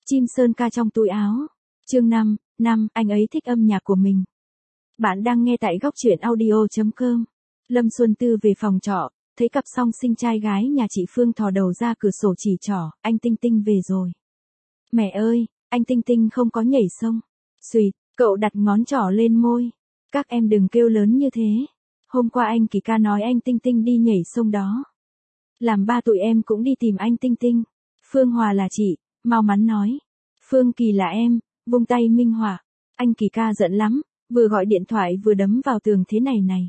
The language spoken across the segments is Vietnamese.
Chim sơn ca trong túi áo. Chương 5, anh ấy thích âm nhạc của mình. Bạn đang nghe tại góc truyện audio.com. Lâm Xuân Tư về phòng trọ, thấy cặp song sinh trai gái nhà chị Phương thò đầu ra cửa sổ chỉ trỏ, anh Tinh Tinh về rồi. Mẹ ơi, anh Tinh Tinh không có nhảy sông. Xùyt, cậu đặt ngón trỏ lên môi. Các em đừng kêu lớn như thế. Hôm qua anh Kỳ ca nói anh Tinh Tinh đi nhảy sông đó. Làm ba tụi em cũng đi tìm anh Tinh Tinh. Phương Hòa là chị, mau mắn nói. Phương Kỳ là em, vung tay minh họa. Anh Kỳ ca giận lắm, vừa gọi điện thoại vừa đấm vào tường thế này này.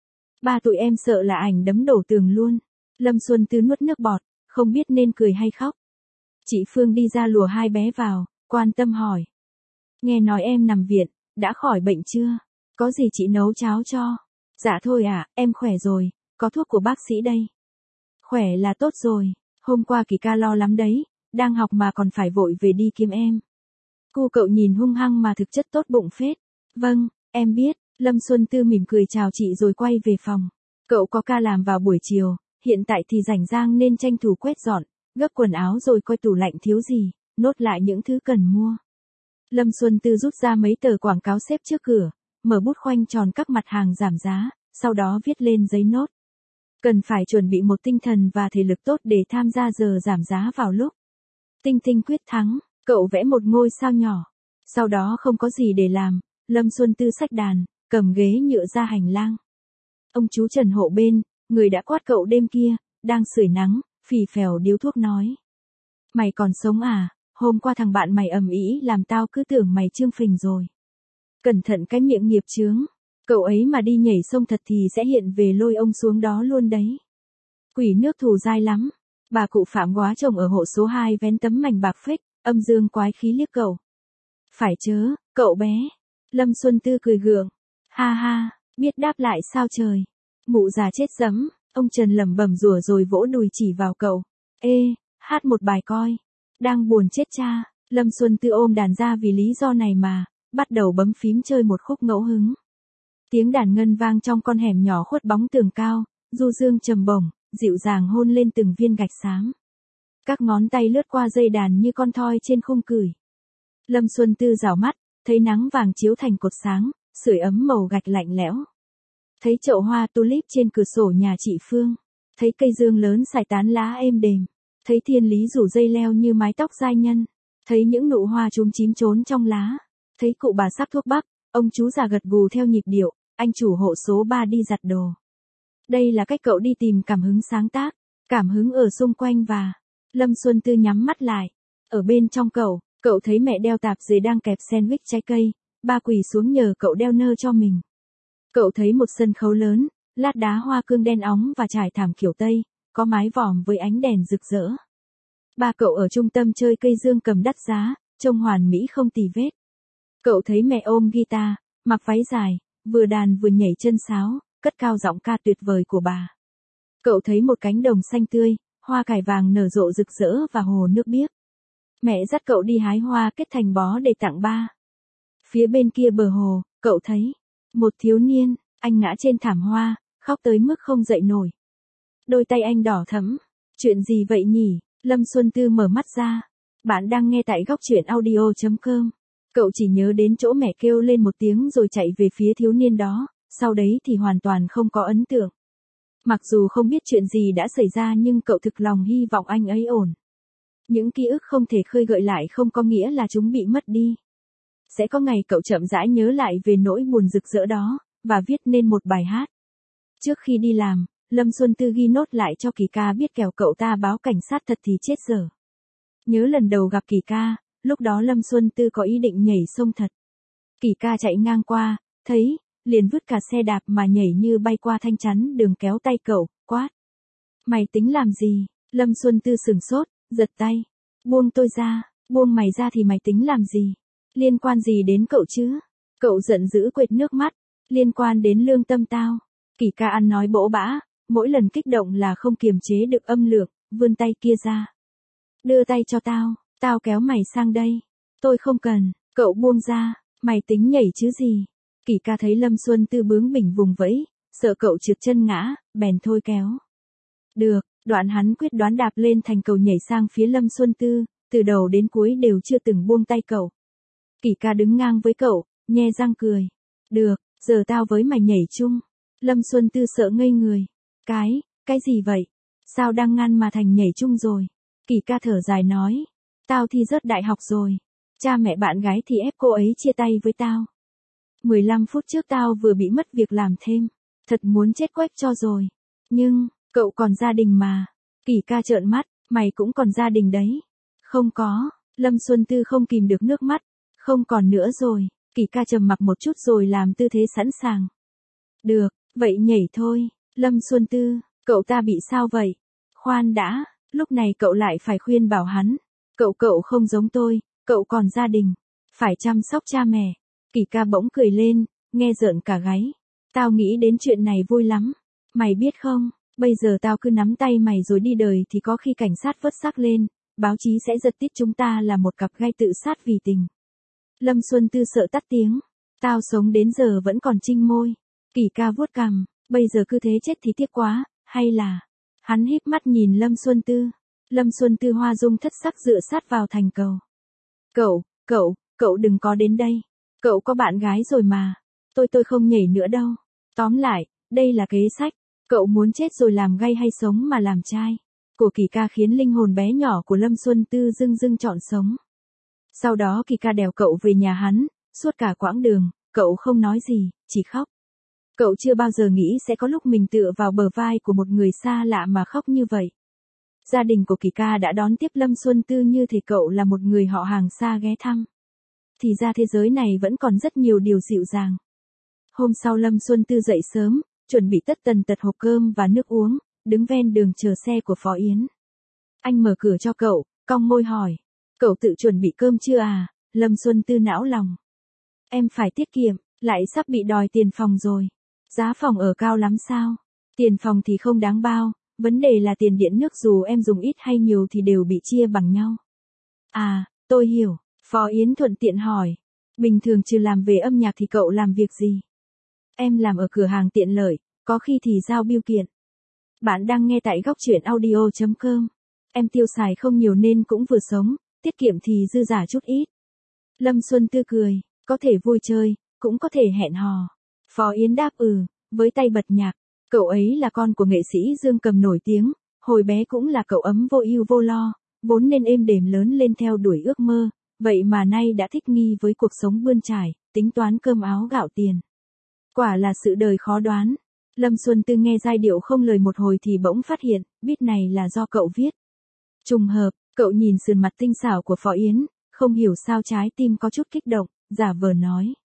Ba tụi em sợ là ảnh đấm đổ tường luôn. Lâm Xuân Tư nuốt nước bọt, không biết nên cười hay khóc. Chị Phương đi ra lùa hai bé vào, quan tâm hỏi. Nghe nói em nằm viện, đã khỏi bệnh chưa? Có gì chị nấu cháo cho? Dạ thôi ạ, em khỏe rồi, có thuốc của bác sĩ đây. Khỏe là tốt rồi, hôm qua Kỳ ca lo lắm đấy, đang học mà còn phải vội về đi kiếm em. Cô cậu nhìn hung hăng mà thực chất tốt bụng phết. Vâng, em biết. Lâm Xuân Tư mỉm cười chào chị rồi quay về phòng. Cậu có ca làm vào buổi chiều, hiện tại thì rảnh rang nên tranh thủ quét dọn, gấp quần áo rồi coi tủ lạnh thiếu gì, nốt lại những thứ cần mua. Lâm Xuân Tư rút ra mấy tờ quảng cáo xếp trước cửa, mở bút khoanh tròn các mặt hàng giảm giá, sau đó viết lên giấy nốt. Cần phải chuẩn bị một tinh thần và thể lực tốt để tham gia giờ giảm giá vào lúc Tinh Tinh quyết thắng. Cậu vẽ một ngôi sao nhỏ. Sau đó không có gì để làm, Lâm Xuân Tư xách đàn, cầm ghế nhựa ra hành lang. Ông chú Trần hộ bên, người đã quát cậu đêm kia, đang sưởi nắng, phì phèo điếu thuốc nói. Mày còn sống à, hôm qua thằng bạn mày ầm ĩ làm tao cứ tưởng mày trương phình rồi. Cẩn thận cái miệng nghiệp chướng, cậu ấy mà đi nhảy sông thật thì sẽ hiện về lôi ông xuống đó luôn đấy. Quỷ nước thù dai lắm, bà cụ Phạm góa chồng ở hộ số 2 vén tấm mảnh bạc phếch, âm dương quái khí liếc cậu. Phải chớ, cậu bé. Lâm Xuân Tư cười gượng. Ha ha, biết đáp lại sao trời. Mụ già chết dẫm, ông Trần lẩm bẩm rủa rồi vỗ đùi chỉ vào cậu. Ê, hát một bài coi. Đang buồn chết cha, Lâm Xuân Tư ôm đàn ra vì lý do này mà, bắt đầu bấm phím chơi một khúc ngẫu hứng. Tiếng đàn ngân vang trong con hẻm nhỏ khuất bóng tường cao, du dương trầm bổng, dịu dàng hôn lên từng viên gạch xám. Các ngón tay lướt qua dây đàn như con thoi trên khung cửi. Lâm Xuân Tư rảo mắt, thấy nắng vàng chiếu thành cột sáng, sưởi ấm màu gạch lạnh lẽo. Thấy chậu hoa tulip trên cửa sổ nhà chị Phương. Thấy cây dương lớn xài tán lá êm đềm. Thấy thiên lý rủ dây leo như mái tóc giai nhân. Thấy những nụ hoa chúm chím trốn trong lá. Thấy cụ bà sắp thuốc bắc, ông chú già gật gù theo nhịp điệu, anh chủ hộ số 3 đi giặt đồ. Đây là cách cậu đi tìm cảm hứng sáng tác, cảm hứng ở xung quanh và... Lâm Xuân Tư nhắm mắt lại. Ở bên trong cậu thấy mẹ đeo tạp dề đang kẹp sandwich trái cây, ba quỳ xuống nhờ cậu đeo nơ cho mình. Cậu thấy một sân khấu lớn, lát đá hoa cương đen óng và trải thảm kiểu Tây, có mái vòm với ánh đèn rực rỡ. Ba cậu ở trung tâm chơi cây dương cầm đắt giá, trông hoàn mỹ không tì vết. Cậu thấy mẹ ôm guitar, mặc váy dài, vừa đàn vừa nhảy chân sáo, cất cao giọng ca tuyệt vời của bà. Cậu thấy một cánh đồng xanh tươi, hoa cải vàng nở rộ rực rỡ và hồ nước biếc. Mẹ dắt cậu đi hái hoa kết thành bó để tặng ba. Phía bên kia bờ hồ, cậu thấy một thiếu niên, anh ngã trên thảm hoa, khóc tới mức không dậy nổi. Đôi tay anh đỏ thẫm. Chuyện gì vậy nhỉ? Lâm Xuân Tư mở mắt ra. Bạn đang nghe tại góc truyện audio.com. Cậu chỉ nhớ đến chỗ mẹ kêu lên một tiếng rồi chạy về phía thiếu niên đó, sau đấy thì hoàn toàn không có ấn tượng. Mặc dù không biết chuyện gì đã xảy ra nhưng cậu thực lòng hy vọng anh ấy ổn. Những ký ức không thể khơi gợi lại không có nghĩa là chúng bị mất đi. Sẽ có ngày cậu chậm rãi nhớ lại về nỗi buồn rực rỡ đó, và viết nên một bài hát. Trước khi đi làm, Lâm Xuân Tư ghi nốt lại cho Kỳ ca biết kẻo cậu ta báo cảnh sát thật thì chết dở. Nhớ lần đầu gặp Kỳ ca, lúc đó Lâm Xuân Tư có ý định nhảy sông thật. Kỳ ca chạy ngang qua, thấy, liền vứt cả xe đạp mà nhảy như bay qua thanh chắn đường kéo tay cậu, quát. Mày tính làm gì? Lâm Xuân Tư sửng sốt, giật tay. Buông tôi ra, buông mày ra thì mày tính làm gì? Liên quan gì đến cậu chứ? Cậu giận dữ quệt nước mắt. Liên quan đến lương tâm tao. Kỳ ca ăn nói bỗ bã, mỗi lần kích động là không kiềm chế được âm lượng, vươn tay kia ra. Đưa tay cho tao, tao kéo mày sang đây. Tôi không cần, cậu buông ra, mày tính nhảy chứ gì? Kỳ ca thấy Lâm Xuân Tư bướng bỉnh vùng vẫy, sợ cậu trượt chân ngã, bèn thôi kéo. Được, đoạn hắn quyết đoán đạp lên thành cầu nhảy sang phía Lâm Xuân Tư, từ đầu đến cuối đều chưa từng buông tay cậu. Kỷ ca đứng ngang với cậu, nhe răng cười. Được, giờ tao với mày nhảy chung. Lâm Xuân Tư sợ ngây người. Cái gì vậy? Sao đang ngăn mà thành nhảy chung rồi? Kỷ ca thở dài nói. Tao thi rớt đại học rồi. Cha mẹ bạn gái thì ép cô ấy chia tay với tao. 15 phút trước tao vừa bị mất việc làm thêm. Thật muốn chết quách cho rồi. Nhưng, cậu còn gia đình mà. Kỷ ca trợn mắt, mày cũng còn gia đình đấy. Không có, Lâm Xuân Tư không kìm được nước mắt. Không còn nữa rồi. Kỷ ca trầm mặc một chút rồi làm tư thế sẵn sàng. Được, vậy nhảy thôi. Lâm Xuân Tư, cậu ta bị sao vậy? Khoan đã, lúc này cậu lại phải khuyên bảo hắn. Cậu không giống tôi, cậu còn gia đình. Phải chăm sóc cha mẹ. Kỷ ca bỗng cười lên, nghe rợn cả gáy. Tao nghĩ đến chuyện này vui lắm. Mày biết không, bây giờ tao cứ nắm tay mày rồi đi đời thì có khi cảnh sát vớt xác lên, báo chí sẽ giật tít chúng ta là một cặp gay tự sát vì tình. Lâm Xuân Tư sợ tắt tiếng. Tao sống đến giờ vẫn còn chinh môi. Kỷ ca vuốt cằm, bây giờ cứ thế chết thì tiếc quá, hay là... Hắn híp mắt nhìn Lâm Xuân Tư. Lâm Xuân Tư hoa dung thất sắc dựa sát vào thành cầu. Cậu đừng có đến đây. Cậu có bạn gái rồi mà. Tôi không nhảy nữa đâu. Tóm lại, đây là kế sách. Cậu muốn chết rồi làm gay hay sống mà làm trai. Của Kỷ ca khiến linh hồn bé nhỏ của Lâm Xuân Tư dưng chọn sống. Sau đó Kỷ ca đèo cậu về nhà hắn, suốt cả quãng đường, cậu không nói gì, chỉ khóc. Cậu chưa bao giờ nghĩ sẽ có lúc mình tựa vào bờ vai của một người xa lạ mà khóc như vậy. Gia đình của Kỷ ca đã đón tiếp Lâm Xuân Tư như thể cậu là một người họ hàng xa ghé thăm. Thì ra thế giới này vẫn còn rất nhiều điều dịu dàng. Hôm sau Lâm Xuân Tư dậy sớm, chuẩn bị tất tần tật hộp cơm và nước uống, đứng ven đường chờ xe của Phó Yến. Anh mở cửa cho cậu, cong môi hỏi. Cậu tự chuẩn bị cơm chưa à? Lâm Xuân Tư não lòng. Em phải tiết kiệm, lại sắp bị đòi tiền phòng rồi. Giá phòng ở cao lắm sao? Tiền phòng thì không đáng bao, vấn đề là tiền điện nước dù em dùng ít hay nhiều thì đều bị chia bằng nhau. À, tôi hiểu, Phó Yến thuận tiện hỏi. Bình thường trừ làm về âm nhạc thì cậu làm việc gì? Em làm ở cửa hàng tiện lợi, có khi thì giao bưu kiện. Bạn đang nghe tại góc truyện audio.com. Em tiêu xài không nhiều nên cũng vừa sống, tiết kiệm thì dư giả chút ít. Lâm Xuân Tư cười, có thể vui chơi, cũng có thể hẹn hò. Phó Yến đáp với tay bật nhạc. Cậu ấy là con của nghệ sĩ Dương Cầm nổi tiếng, hồi bé cũng là cậu ấm vô ưu vô lo, vốn nên êm đềm lớn lên theo đuổi ước mơ, vậy mà nay đã thích nghi với cuộc sống bươn trải, tính toán cơm áo gạo tiền. Quả là sự đời khó đoán. Lâm Xuân Tư nghe giai điệu không lời một hồi thì bỗng phát hiện, beat này là do cậu viết. Trùng hợp, cậu nhìn sườn mặt tinh xảo của Phó Yến, không hiểu sao trái tim có chút kích động, giả vờ nói.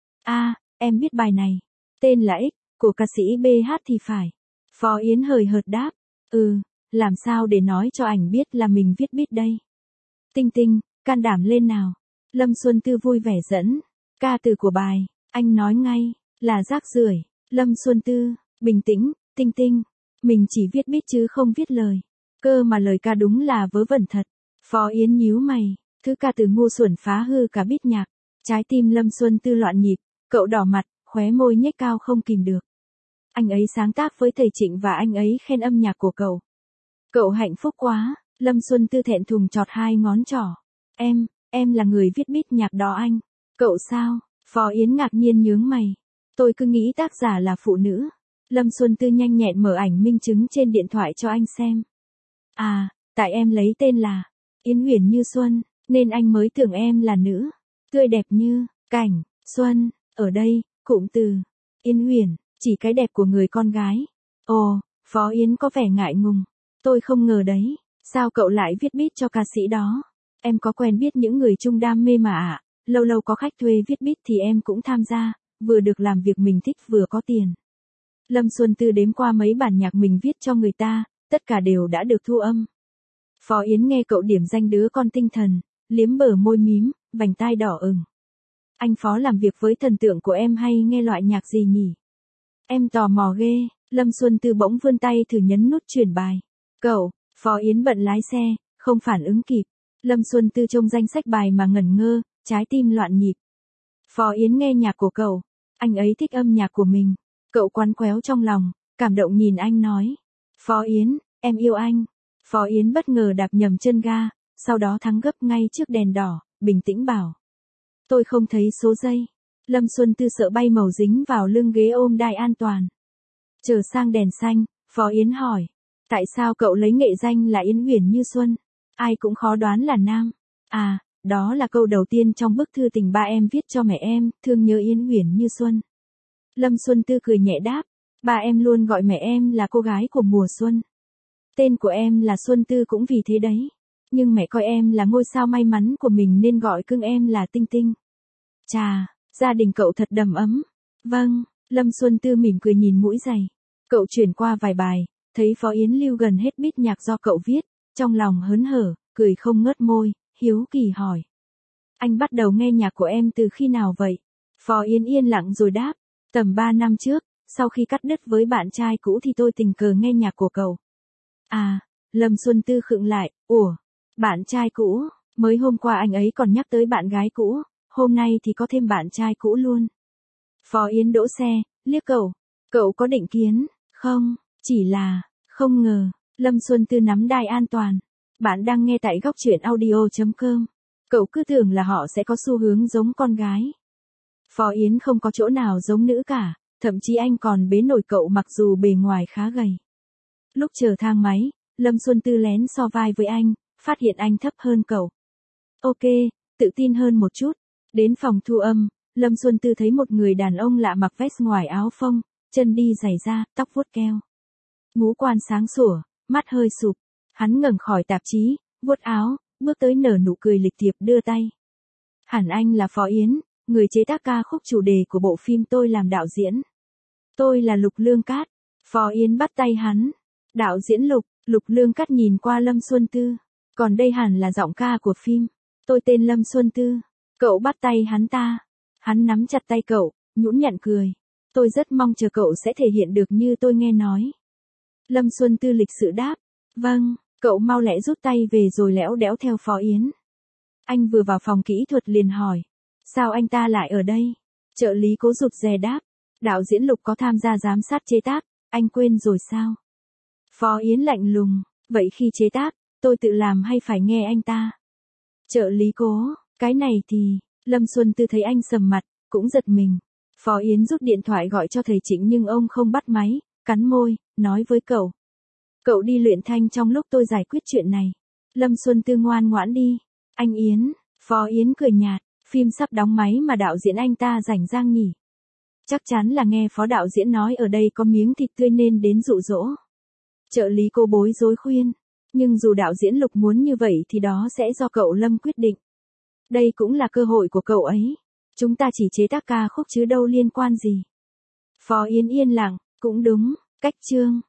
Em biết bài này. Tên là X, của ca sĩ BH thì phải. Phó Yến hời hợt đáp. Làm sao để nói cho ảnh biết là mình viết beat đây. Tinh Tinh, can đảm lên nào. Lâm Xuân Tư vui vẻ dẫn. Ca từ của bài, anh nói ngay, là rác rưởi. Lâm Xuân Tư, bình tĩnh, Tinh Tinh. Mình chỉ viết beat chứ không viết lời. Cơ mà lời ca đúng là vớ vẩn thật. Phó Yến nhíu mày, thứ ca từ ngu xuẩn phá hư cả beat nhạc. Trái tim Lâm Xuân Tư loạn nhịp, cậu đỏ mặt, khóe môi nhếch cao không kìm được. Anh ấy sáng tác với thầy Trịnh và anh ấy khen âm nhạc của cậu. Cậu hạnh phúc quá, Lâm Xuân Tư thẹn thùng chọt hai ngón trỏ. Em là người viết beat nhạc đó anh. Cậu sao? Phó Yến ngạc nhiên nhướng mày. Tôi cứ nghĩ tác giả là phụ nữ. Lâm Xuân Tư nhanh nhẹn mở ảnh minh chứng trên điện thoại cho anh xem. Tại em lấy tên là Yến Huyền như Xuân, nên anh mới tưởng em là nữ. Tươi đẹp như cảnh xuân. Ở đây, cụm từ Yến Huyền chỉ cái đẹp của người con gái. Ồ, Phó Yến có vẻ ngại ngùng. Tôi không ngờ đấy. Sao cậu lại viết beat cho ca sĩ đó? Em có quen biết những người chung đam mê mà ạ. Lâu lâu có khách thuê viết beat thì em cũng tham gia, vừa được làm việc mình thích vừa có tiền. Lâm Xuân Tư đếm qua mấy bản nhạc mình viết cho người ta, tất cả đều đã được thu âm. Phó Yến nghe cậu điểm danh đứa con tinh thần, liếm bờ môi mím, vành tai đỏ ửng. Anh Phó làm việc với thần tượng của em hay nghe loại nhạc gì nhỉ? Em tò mò ghê. Lâm Xuân Tư bỗng vươn tay thử nhấn nút chuyển bài. Cậu, Phó Yến bận lái xe, không phản ứng kịp. Lâm Xuân Tư trông danh sách bài mà ngẩn ngơ, trái tim loạn nhịp. Phó Yến nghe nhạc của cậu, anh ấy thích âm nhạc của mình. Cậu quằn quéo trong lòng, cảm động nhìn anh nói. Phó Yến, em yêu anh. Phó Yến bất ngờ đạp nhầm chân ga, sau đó thắng gấp ngay trước đèn đỏ, bình tĩnh bảo. Tôi không thấy số giây. Lâm Xuân Tư sợ bay màu dính vào lưng ghế ôm đai an toàn. Chờ sang đèn xanh, Phó Yến hỏi. Tại sao cậu lấy nghệ danh là Yến Uyển Như Xuân? Ai cũng khó đoán là nam. À, đó là câu đầu tiên trong bức thư tình ba em viết cho mẹ em, thương nhớ Yến Uyển Như Xuân. Lâm Xuân Tư cười nhẹ đáp. Ba em luôn gọi mẹ em là cô gái của mùa xuân. Tên của em là Xuân Tư cũng vì thế đấy. Nhưng mẹ coi em là ngôi sao may mắn của mình nên gọi cưng em là Tinh Tinh. Chà, gia đình cậu thật đầm ấm. Vâng, Lâm Xuân Tư mỉm cười nhìn mũi giày. Cậu chuyển qua vài bài, thấy Phó Yến lưu gần hết bít nhạc do cậu viết, trong lòng hớn hở, cười không ngớt môi, hiếu kỳ hỏi. Anh bắt đầu nghe nhạc của em từ khi nào vậy? Phó Yến yên lặng rồi đáp, tầm 3 năm trước, sau khi cắt đứt với bạn trai cũ thì tôi tình cờ nghe nhạc của cậu. À, Lâm Xuân Tư khựng lại, ủa, bạn trai cũ, mới hôm qua anh ấy còn nhắc tới bạn gái cũ, hôm nay thì có thêm bạn trai cũ luôn. Phó Yến đỗ xe, liếc cậu có định kiến, không, chỉ là, không ngờ, Lâm Xuân Tư nắm đai an toàn. Bạn đang nghe tại góc truyện audio.com. Cậu cứ tưởng là họ sẽ có xu hướng giống con gái. Phó Yến không có chỗ nào giống nữ cả, thậm chí anh còn bế nổi cậu mặc dù bề ngoài khá gầy. Lúc chờ thang máy, Lâm Xuân Tư lén so vai với anh, phát hiện anh thấp hơn cậu. Ok, tự tin hơn một chút. Đến phòng thu âm, Lâm Xuân Tư thấy một người đàn ông lạ mặc vest ngoài áo phông, chân đi giày da, tóc vuốt keo. Ngũ quan sáng sủa, mắt hơi sụp. Hắn ngẩng khỏi tạp chí, vuốt áo, bước tới nở nụ cười lịch thiệp đưa tay. Hẳn anh là Phó Yến, người chế tác ca khúc chủ đề của bộ phim tôi làm đạo diễn. Tôi là Lục Lương Cát. Phó Yến bắt tay hắn. Đạo diễn Lục Lương Cát nhìn qua Lâm Xuân Tư. Còn đây hẳn là giọng ca của phim. Tôi tên Lâm Xuân Tư. Cậu bắt tay hắn ta. Hắn nắm chặt tay cậu, nhũn nhặn cười. Tôi rất mong chờ cậu sẽ thể hiện được như tôi nghe nói. Lâm Xuân Tư lịch sự đáp. Vâng, cậu mau lẹ rút tay về rồi lẽo đẽo theo Phó Yến. Anh vừa vào phòng kỹ thuật liền hỏi. Sao anh ta lại ở đây? Trợ lý Cố rụt rè đáp. Đạo diễn Lục có tham gia giám sát chế tác, anh quên rồi sao? Phó Yến lạnh lùng. Vậy khi chế tác, tôi tự làm hay phải nghe anh ta? Trợ lý Cố, cái này thì, Lâm Xuân Tư thấy anh sầm mặt, cũng giật mình. Phó Yến rút điện thoại gọi cho thầy Trịnh nhưng ông không bắt máy, cắn môi, nói với cậu. Cậu đi luyện thanh trong lúc tôi giải quyết chuyện này. Lâm Xuân Tư ngoan ngoãn đi. Anh Yến, Phó Yến cười nhạt, phim sắp đóng máy mà đạo diễn anh ta rảnh rang nhỉ. Chắc chắn là nghe phó đạo diễn nói ở đây có miếng thịt tươi nên đến dụ dỗ. Trợ lý Cô bối rối khuyên. Nhưng dù đạo diễn Lục muốn như vậy thì đó sẽ do cậu Lâm quyết định. Đây cũng là cơ hội của cậu ấy. Chúng ta chỉ chế tác ca khúc chứ đâu liên quan gì. Phó Yến yên lặng, cũng đúng, cách chương.